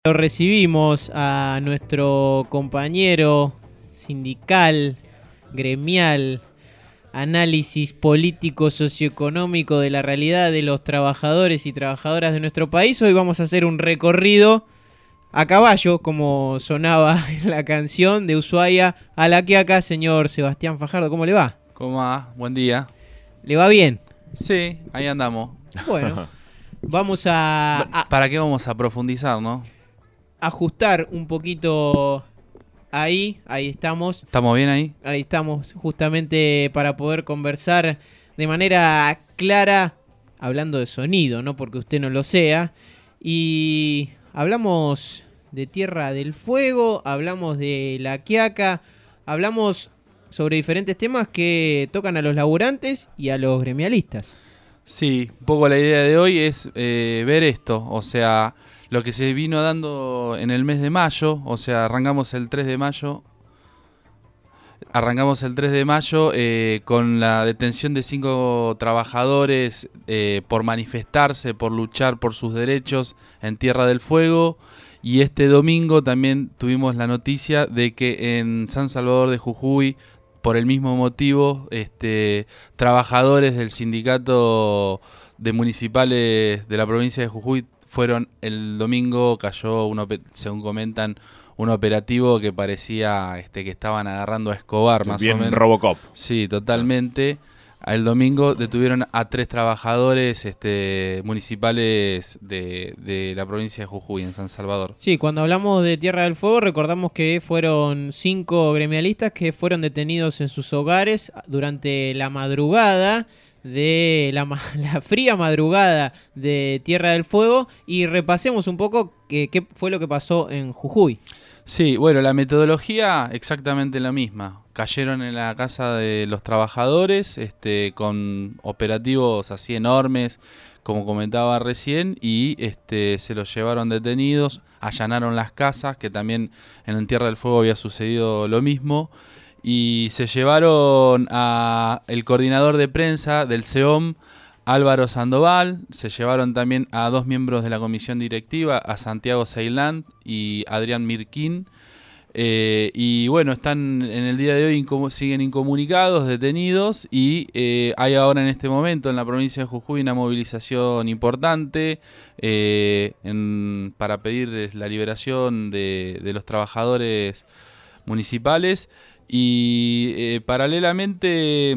Lo recibimos a nuestro compañero sindical, gremial, análisis político, socioeconómico de la realidad de los trabajadores y trabajadoras de nuestro país. Hoy vamos a hacer un recorrido a caballo, como sonaba en la canción, de Ushuaia a La Quiaca. Señor Sebastián Fajardo, ¿cómo le va? ¿Cómo va? Buen día. ¿Le va bien? Sí, ahí andamos. Bueno, vamos a ¿Para qué vamos a profundizar, no? ajustar un poquito ahí estamos. ¿Estamos bien ahí? Ahí estamos justamente para poder conversar de manera clara, hablando de sonido, no porque usted no lo sea. Y hablamos de Tierra del Fuego, hablamos de La Quiaca, hablamos sobre diferentes temas que tocan a los laburantes y a los gremialistas. Sí, un poco la idea de hoy es ver esto, o sea, lo que se vino dando en el mes de mayo, o sea, arrancamos el 3 de mayo con la detención de 5 trabajadores por manifestarse, por luchar por sus derechos en Tierra del Fuego. Y este domingo también tuvimos la noticia de que en San Salvador de Jujuy, por el mismo motivo, trabajadores del sindicato de municipales de la provincia de Jujuy fueron el domingo, cayó, según comentan, un operativo que parecía que estaban agarrando a Escobar, más bien o menos. Robocop. Sí, totalmente. El domingo detuvieron a 3 trabajadores municipales de la provincia de Jujuy, en San Salvador. Sí, cuando hablamos de Tierra del Fuego recordamos que fueron 5 gremialistas que fueron detenidos en sus hogares durante la madrugada de la fría madrugada de Tierra del Fuego, y repasemos un poco qué fue lo que pasó en Jujuy. Sí, bueno, la metodología exactamente la misma. Cayeron en la casa de los trabajadores con operativos así enormes, como comentaba recién, y se los llevaron detenidos, allanaron las casas, que también en Tierra del Fuego había sucedido lo mismo, y se llevaron a el coordinador de prensa del SEOM, Álvaro Sandoval. Se llevaron también a 2 miembros de la comisión directiva, a Santiago Ceilán y Adrián Mirquín. Y bueno, están en el día de hoy, siguen incomunicados, detenidos, y hay ahora en este momento en la provincia de Jujuy una movilización importante para pedir la liberación de los trabajadores municipales. Y paralelamente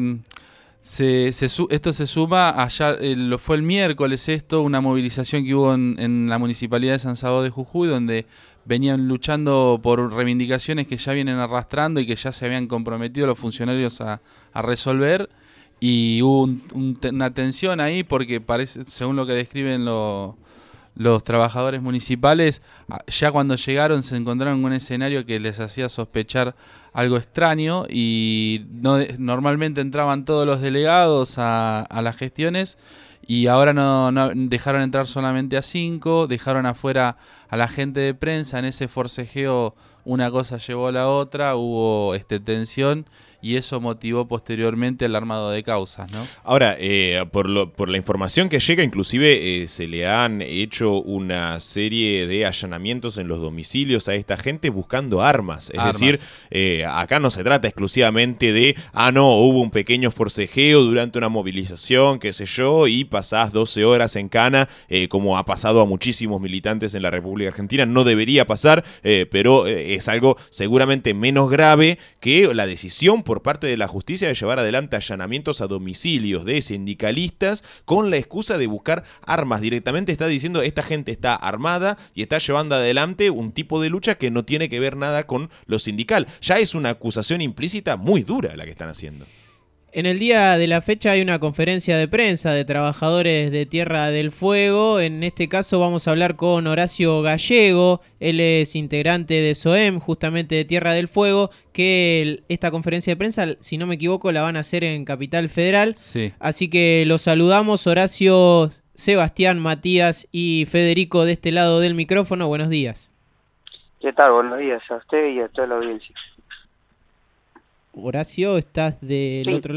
esto se suma allá, fue el miércoles una movilización que hubo en la municipalidad de San Salvador de Jujuy, donde venían luchando por reivindicaciones que ya vienen arrastrando y que ya se habían comprometido los funcionarios a resolver. Y hubo una tensión ahí porque parece, según lo que describen los trabajadores municipales, ya cuando llegaron se encontraron con un escenario que les hacía sospechar algo extraño, y normalmente entraban todos los delegados a las gestiones, y ahora no dejaron entrar solamente a 5, dejaron afuera a la gente de prensa. En ese forcejeo una cosa llevó a la otra, hubo tensión, y eso motivó posteriormente el armado de causas, ¿no? Ahora, por la información que llega, inclusive se le han hecho una serie de allanamientos en los domicilios a esta gente buscando armas. Es decir, acá no se trata exclusivamente de, hubo un pequeño forcejeo durante una movilización, qué sé yo, y pasás 12 horas en cana, como ha pasado a muchísimos militantes en la República Argentina. No debería pasar, pero es algo seguramente menos grave que la decisión por parte de la justicia de llevar adelante allanamientos a domicilios de sindicalistas con la excusa de buscar armas. Directamente está diciendo, esta gente está armada y está llevando adelante un tipo de lucha que no tiene que ver nada con lo sindical. Ya es una acusación implícita muy dura la que están haciendo. En el día de la fecha hay una conferencia de prensa de trabajadores de Tierra del Fuego. En este caso vamos a hablar con Horacio Gallego. Él es integrante de SOEM, justamente de Tierra del Fuego, que esta conferencia de prensa, si no me equivoco, la van a hacer en Capital Federal. Sí. Así que los saludamos, Horacio, Sebastián, Matías y Federico de este lado del micrófono. Buenos días. ¿Qué tal? Buenos días a usted y a toda la audiencia. Horacio, ¿estás del Sí. otro lado?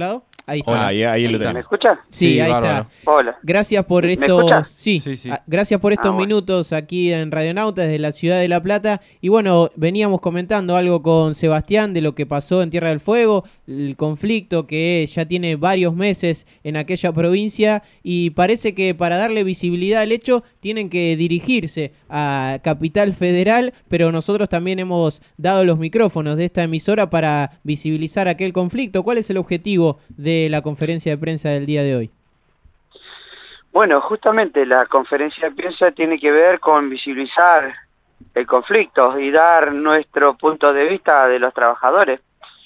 Ahí está. Hola. Ahí lo ¿Me tenemos. escucha? Sí, ahí bárbaro. está. Hola. Gracias por ¿Me estos, escucha? sí, Sí. Gracias por estos bueno. minutos aquí en Radionauta desde la ciudad de La Plata. Y bueno, veníamos comentando algo con Sebastián de lo que pasó en Tierra del Fuego, el conflicto que ya tiene varios meses en aquella provincia, y parece que para darle visibilidad al hecho tienen que dirigirse a Capital Federal, pero nosotros también hemos dado los micrófonos de esta emisora para visibilizar aquel conflicto. ¿Cuál es el objetivo de la conferencia de prensa del día de hoy? Bueno, justamente la conferencia de prensa tiene que ver con visibilizar el conflicto y dar nuestro punto de vista de los trabajadores.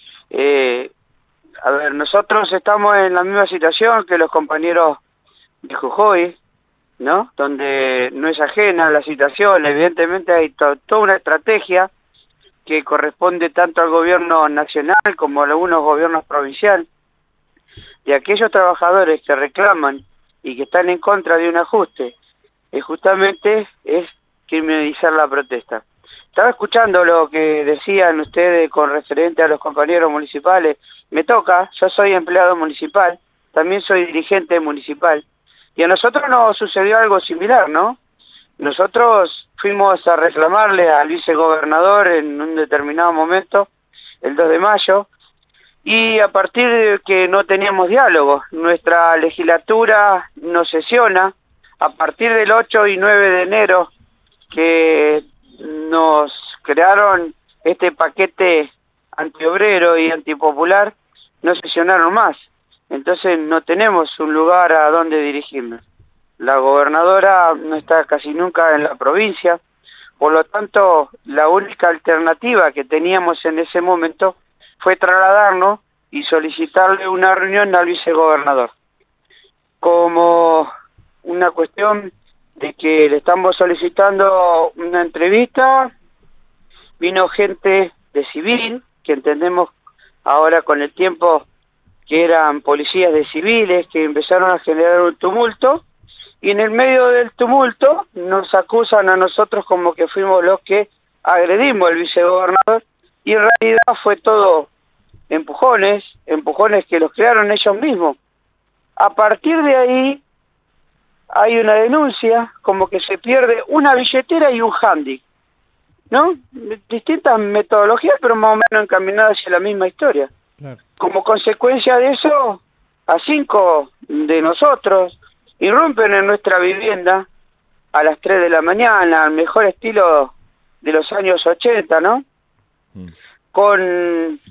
A ver, nosotros estamos en la misma situación que los compañeros de Jujuy, ¿no? Donde no es ajena la situación, evidentemente hay toda una estrategia que corresponde tanto al gobierno nacional como a algunos gobiernos provinciales, de aquellos trabajadores que reclaman y que están en contra de un ajuste, justamente es criminalizar la protesta. Estaba escuchando lo que decían ustedes con referente a los compañeros municipales. Me toca, yo soy empleado municipal, también soy dirigente municipal, y a nosotros nos sucedió algo similar, ¿no? Nosotros fuimos a reclamarle al vicegobernador en un determinado momento, el 2 de mayo, y a partir de que no teníamos diálogo, nuestra legislatura no sesiona, a partir del 8 y 9 de enero, que nos crearon este paquete antiobrero y antipopular, no sesionaron más. Entonces no tenemos un lugar a donde dirigirnos. La gobernadora no está casi nunca en la provincia, por lo tanto la única alternativa que teníamos en ese momento fue trasladarnos y solicitarle una reunión al vicegobernador. Como una cuestión de que le estamos solicitando una entrevista, vino gente de civil, que entendemos ahora con el tiempo que eran policías de civiles, que empezaron a generar un tumulto, y en el medio del tumulto nos acusan a nosotros como que fuimos los que agredimos al vicegobernador, y en realidad fue todo empujones que los crearon ellos mismos. A partir de ahí hay una denuncia como que se pierde una billetera y un handy, ¿no? Distintas metodologías, pero más o menos encaminadas hacia la misma historia. Claro. Como consecuencia de eso, a 5 de nosotros irrumpen en nuestra vivienda a las 3 de la mañana, al mejor estilo de los años 80, ¿no? Con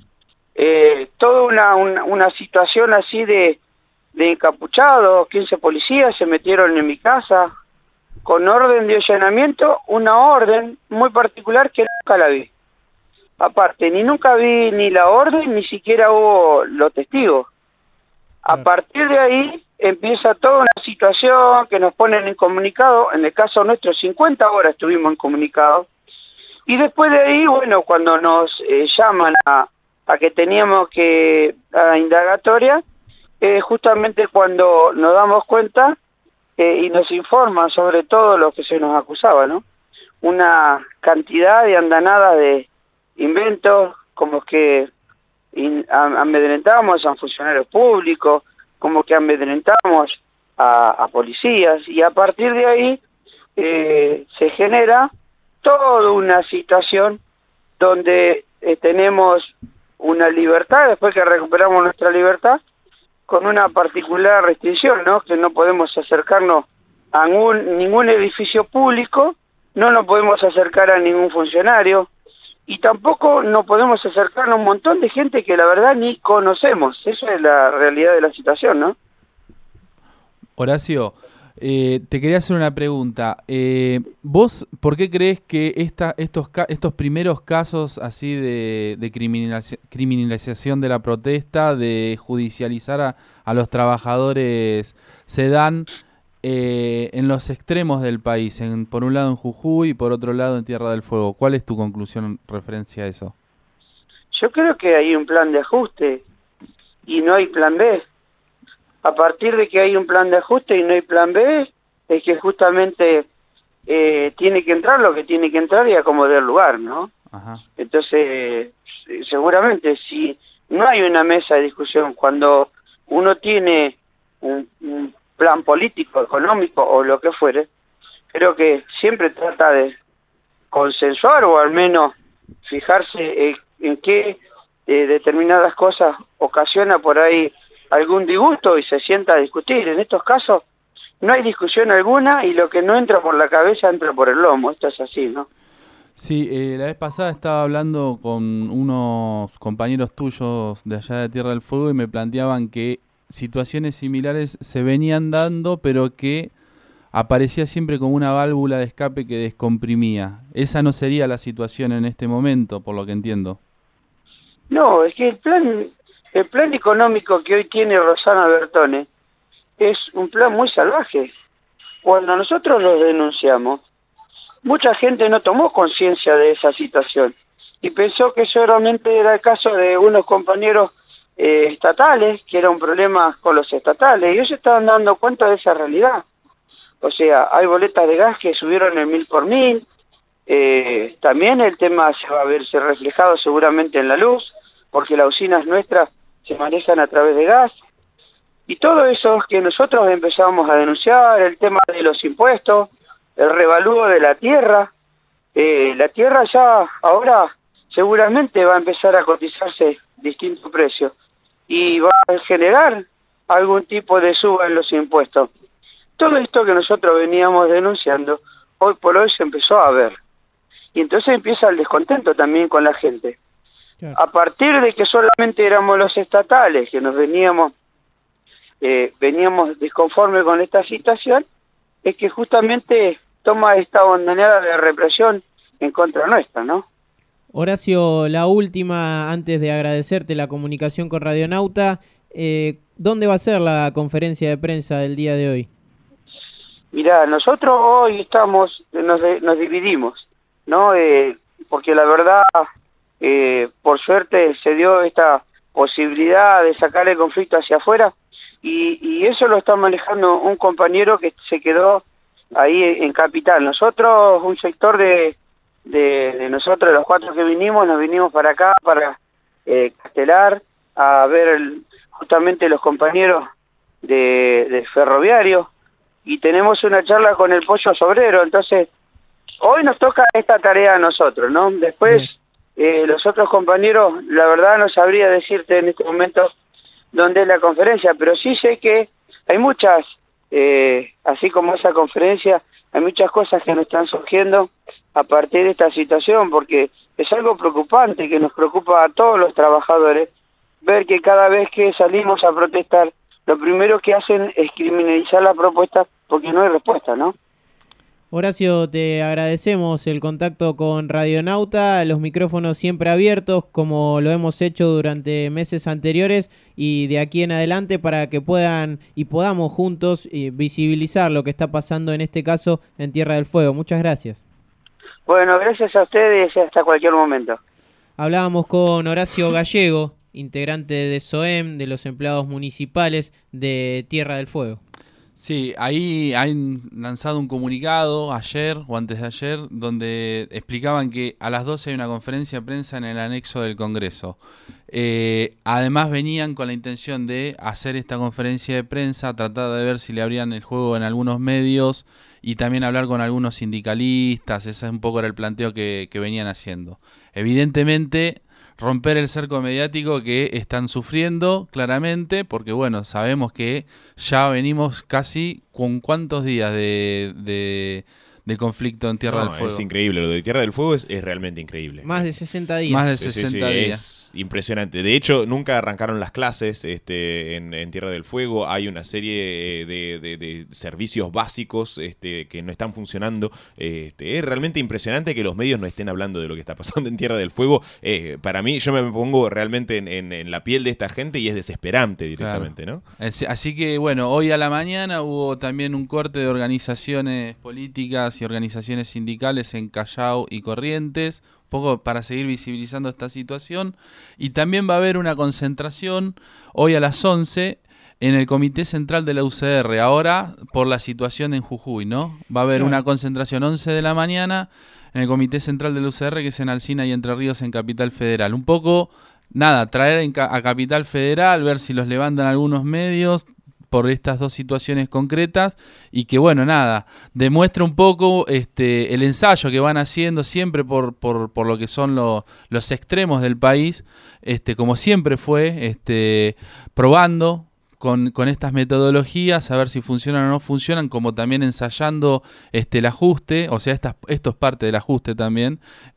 toda una situación así de encapuchados, 15 policías se metieron en mi casa, con orden de allanamiento, una orden muy particular que nunca la vi. Aparte, nunca vi ni la orden, ni siquiera hubo los testigos. A partir de ahí empieza toda una situación que nos ponen en comunicado, en el caso nuestro 50 horas estuvimos en comunicado, y después de ahí, bueno, cuando nos llaman a que teníamos que a indagatoria, justamente cuando nos damos cuenta y nos informan sobre todo lo que se nos acusaba, ¿no? Una cantidad de andanadas de inventos, como que amedrentamos a funcionarios públicos, como que amedrentamos a policías, y a partir de ahí se genera toda una situación donde tenemos una libertad, después que recuperamos nuestra libertad, con una particular restricción, ¿no? Que no podemos acercarnos a ningún edificio público, no nos podemos acercar a ningún funcionario, y tampoco nos podemos acercar a un montón de gente que la verdad ni conocemos. Esa es la realidad de la situación, ¿no? Horacio, te quería hacer una pregunta. ¿Vos por qué crees que estos primeros casos así de criminalización de la protesta, de judicializar a los trabajadores, se dan en los extremos del país? Por un lado en Jujuy y por otro lado en Tierra del Fuego. ¿Cuál es tu conclusión en referencia a eso? Yo creo que hay un plan de ajuste y no hay plan B. A partir de que hay un plan de ajuste y no hay plan B, es que justamente tiene que entrar lo que tiene que entrar y acomodar el lugar, ¿no? Ajá. Entonces, seguramente si no hay una mesa de discusión, cuando uno tiene un plan político, económico o lo que fuere, creo que siempre trata de consensuar o al menos fijarse en qué determinadas cosas ocasiona por ahí algún disgusto y se sienta a discutir. En estos casos no hay discusión alguna y lo que no entra por la cabeza entra por el lomo. Esto es así, ¿no? Sí, la vez pasada estaba hablando con unos compañeros tuyos de allá de Tierra del Fuego y me planteaban que situaciones similares se venían dando, pero que aparecía siempre como una válvula de escape que descomprimía. Esa no sería la situación en este momento, por lo que entiendo. No, es que el plan económico que hoy tiene Rosana Bertone es un plan muy salvaje. Cuando nosotros lo denunciamos, mucha gente no tomó conciencia de esa situación y pensó que solamente era el caso de unos compañeros estatales, que era un problema con los estatales, y ellos estaban dando cuenta de esa realidad. O sea, hay boletas de gas que subieron el 1000 por 1000, también el tema se va a verse reflejado seguramente en la luz, porque las usinas nuestras se manejan a través de gas, y todo eso que nosotros empezamos a denunciar, el tema de los impuestos, el revalúo de la tierra ya ahora seguramente va a empezar a cotizarse distintos precios y va a generar algún tipo de suba en los impuestos. Todo esto que nosotros veníamos denunciando, hoy por hoy se empezó a ver. Y entonces empieza el descontento también con la gente. Claro. A partir de que solamente éramos los estatales, que nos veníamos disconformes con esta situación, es que justamente toma esta bandería de represión en contra nuestra, ¿no? Horacio, la última, antes de agradecerte la comunicación con Radionauta, ¿dónde va a ser la conferencia de prensa del día de hoy? Mirá, nosotros hoy nos dividimos, ¿no? Porque la verdad, por suerte se dio esta posibilidad de sacar el conflicto hacia afuera y eso lo está manejando un compañero que se quedó ahí en Capital. Nosotros, un sector de nosotros, los 4 que vinimos, nos vinimos para acá, para Castelar, a ver justamente los compañeros de Ferroviario, y tenemos una charla con el Pollo Sobrero. Entonces, hoy nos toca esta tarea a nosotros, ¿no? Después, los otros compañeros, la verdad no sabría decirte en este momento dónde es la conferencia, pero sí sé que hay muchas, así como esa conferencia, hay muchas cosas que nos están surgiendo a partir de esta situación, porque es algo preocupante, que nos preocupa a todos los trabajadores, ver que cada vez que salimos a protestar, lo primero que hacen es criminalizar la propuesta porque no hay respuesta, ¿no? Horacio, te agradecemos el contacto con Radionauta, los micrófonos siempre abiertos, como lo hemos hecho durante meses anteriores, y de aquí en adelante para que puedan y podamos juntos visibilizar lo que está pasando en este caso en Tierra del Fuego. Muchas gracias. Bueno, gracias a ustedes y hasta cualquier momento. Hablábamos con Horacio Gallego, integrante de SOEM, de los empleados municipales de Tierra del Fuego. Sí, ahí han lanzado un comunicado ayer o antes de ayer donde explicaban que a las 12 hay una conferencia de prensa en el anexo del Congreso. Además venían con la intención de hacer esta conferencia de prensa, tratar de ver si le abrían el juego en algunos medios y también hablar con algunos sindicalistas. Ese un poco era el planteo que venían haciendo. Evidentemente, romper el cerco mediático que están sufriendo claramente, porque bueno, sabemos que ya venimos casi con cuántos días de conflicto en Tierra del Fuego. Es increíble, lo de Tierra del Fuego es realmente increíble. Más de 60 días. Más de 60 días. Es impresionante. De hecho, nunca arrancaron las clases en Tierra del Fuego. Hay una serie de servicios básicos que no están funcionando. Es realmente impresionante que los medios no estén hablando de lo que está pasando en Tierra del Fuego. Para mí, yo me pongo realmente en la piel de esta gente y es desesperante directamente, claro, ¿no? Así que, bueno, hoy a la mañana hubo también un corte de organizaciones políticas y organizaciones sindicales en Callao y Corrientes, un poco para seguir visibilizando esta situación, y también va a haber una concentración hoy a las 11 en el Comité Central de la UCR, ahora por la situación en Jujuy, ¿no? Va a haber una concentración 11 de la mañana en el Comité Central de la UCR, que es en Alsina y Entre Ríos, en Capital Federal, un poco nada, traer a Capital Federal, ver si los levantan algunos medios por estas dos situaciones concretas y que, bueno, nada, demuestra un poco el ensayo que van haciendo siempre por lo que son los extremos del país, como siempre fue, probando con estas metodologías, a ver si funcionan o no funcionan, como también ensayando el ajuste, o sea, esto es parte del ajuste también,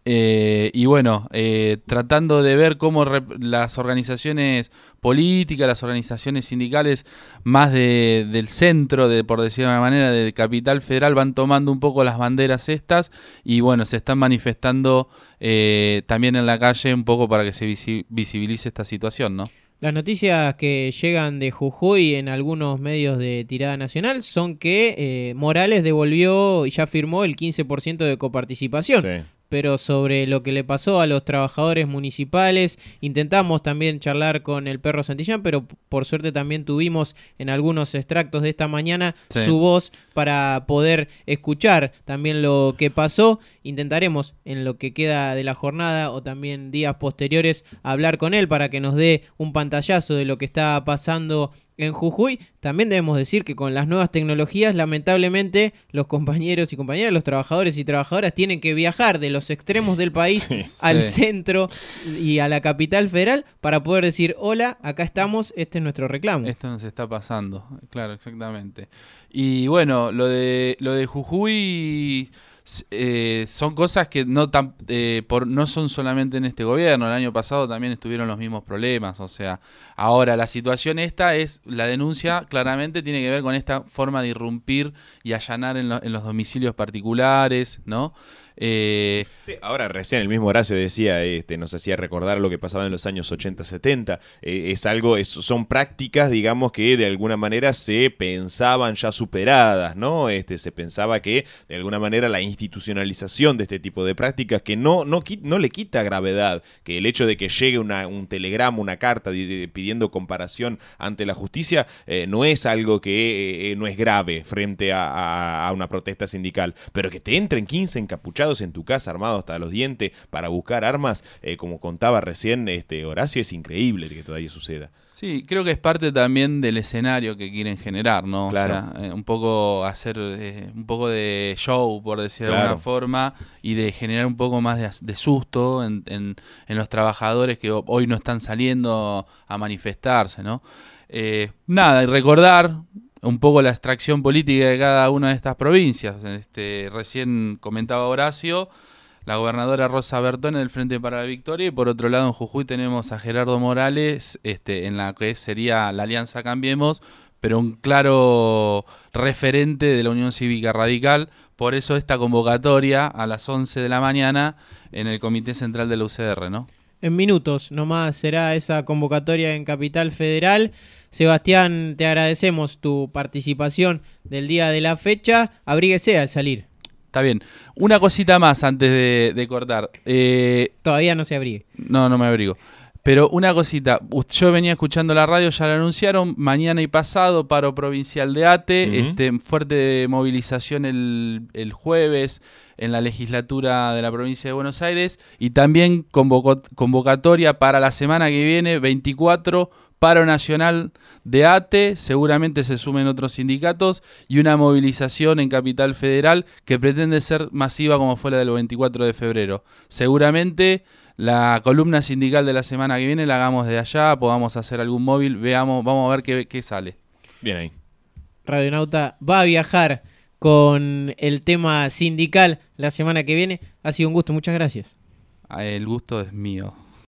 y bueno, tratando de ver cómo las organizaciones políticas, las organizaciones sindicales más del centro, por decirlo de una manera, de Capital Federal, van tomando un poco las banderas estas, y bueno, se están manifestando también en la calle un poco para que se visibilice esta situación, ¿no? Las noticias que llegan de Jujuy en algunos medios de tirada nacional son que Morales devolvió y ya firmó el 15% de coparticipación. Sí. Pero sobre lo que le pasó a los trabajadores municipales, intentamos también charlar con el Perro Santillán, pero por suerte también tuvimos en algunos extractos de esta mañana su voz para poder escuchar también lo que pasó. Intentaremos en lo que queda de la jornada o también días posteriores hablar con él para que nos dé un pantallazo de lo que está pasando en Jujuy. También debemos decir que con las nuevas tecnologías, lamentablemente, los compañeros y compañeras, los trabajadores y trabajadoras tienen que viajar de los extremos del país al centro y a la capital federal para poder decir, hola, acá estamos, este es nuestro reclamo. Esto nos está pasando, claro, exactamente. Y bueno, lo de Jujuy... son cosas que no son solamente en este gobierno. El año pasado también estuvieron los mismos problemas. O sea, ahora la situación esta es, la denuncia claramente tiene que ver con esta forma de irrumpir y allanar en los domicilios particulares, ¿no? Sí, ahora recién el mismo Horacio decía, nos hacía recordar lo que pasaba en los años 80-70. Son prácticas, digamos, que de alguna manera se pensaban ya superadas, ¿no? Se pensaba que de alguna manera la institucionalización de este tipo de prácticas, que no le quita gravedad, que el hecho de que llegue un telegrama, una carta pidiendo comparación ante la justicia, no es algo que no es grave frente a una protesta sindical, pero que te entren 15 encapuchados en tu casa armados hasta los dientes para buscar armas, como contaba recién Horacio, es increíble que todavía suceda. Sí, creo que es parte también del escenario que quieren generar, ¿no? Claro. O sea, un poco hacer un poco de show, por decir de alguna forma, y de generar un poco más de susto en los trabajadores que hoy no están saliendo a manifestarse, ¿no? Nada, y recordar un poco la extracción política de cada una de estas provincias. Recién comentaba Horacio, la gobernadora Rosa Bertone del Frente para la Victoria, y por otro lado en Jujuy tenemos a Gerardo Morales, en la que sería la Alianza Cambiemos, pero un claro referente de la Unión Cívica Radical. Por eso esta convocatoria a las 11 de la mañana en el Comité Central de la UCR, ¿no? En minutos nomás será esa convocatoria en Capital Federal. Sebastián, te agradecemos tu participación del día de la fecha. Abríguese al salir. Está bien. Una cosita más antes de cortar. Todavía no se abrigue. No me abrigo. Pero una cosita. Yo venía escuchando la radio, ya lo anunciaron. Mañana y pasado, paro provincial de ATE. Fuerte movilización el jueves en la legislatura de la provincia de Buenos Aires. Y también convocatoria para la semana que viene, 24, paro nacional de ATE, seguramente se sumen otros sindicatos, y una movilización en Capital Federal que pretende ser masiva como fue la del 24 de febrero. Seguramente la columna sindical de la semana que viene la hagamos de allá, podamos hacer algún móvil, vamos a ver qué sale. Bien ahí. Radionauta va a viajar con el tema sindical la semana que viene. Ha sido un gusto, muchas gracias. El gusto es mío.